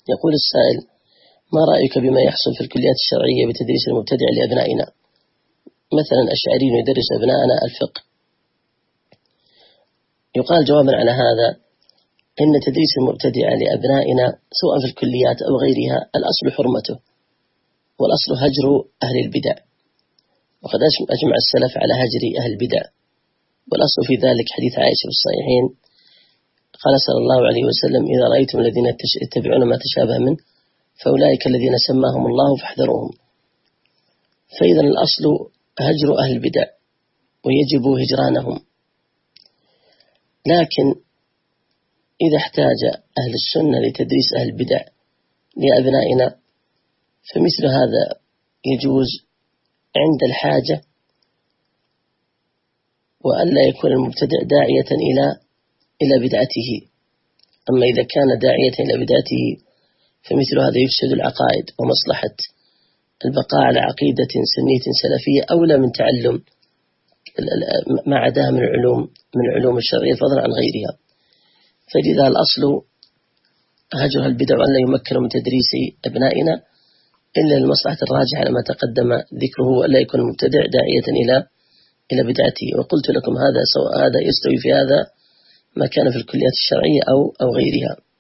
يقول السائل: ما رأيك بما يحصل في الكليات الشرعية بتدريس المبتدع لأبنائنا؟ مثلا أشعري يدرس أبنائنا الفقه. يقال جوابا على هذا: إن تدريس المبتدع لأبنائنا سواء في الكليات أو غيرها الأصل حرمته، والأصل هجر أهل البدع، وقد أجمع السلف على هجر أهل البدع، والأصل في ذلك حديث عائشة في الصحيحين قال صلى الله عليه وسلم: إذا رأيتم الذين يتبعون ما تشابه منه فأولئك الذين سماهم الله فاحذروهم. فإذا الأصل هجر أهل البدع ويجب هجرانهم، لكن إذا احتاج أهل السنة لتدريس أهل البدع لأبنائنا فمثل هذا يجوز عند الحاجة، وألا يكون المبتدع داعية إلى بدعته. أما إذا كان داعية إلى بدعته فمثل هذا يفسد العقائد، ومصلحة البقاء على عقيدة سنية سلفية أولى من تعلم ما عداها من العلوم الشرعية فضلا عن غيرها. فلذا الأصل هجر البدع وأن لا يمكن من تدريس أبنائنا إلا للمصلحة الراجحة على ما تقدم ذكره، وألا يكون المبتدع داعية إلى بدعته. وقلت لكم هذا يستوي في هذا ما كان في الكليات الشرعية أو غيرها.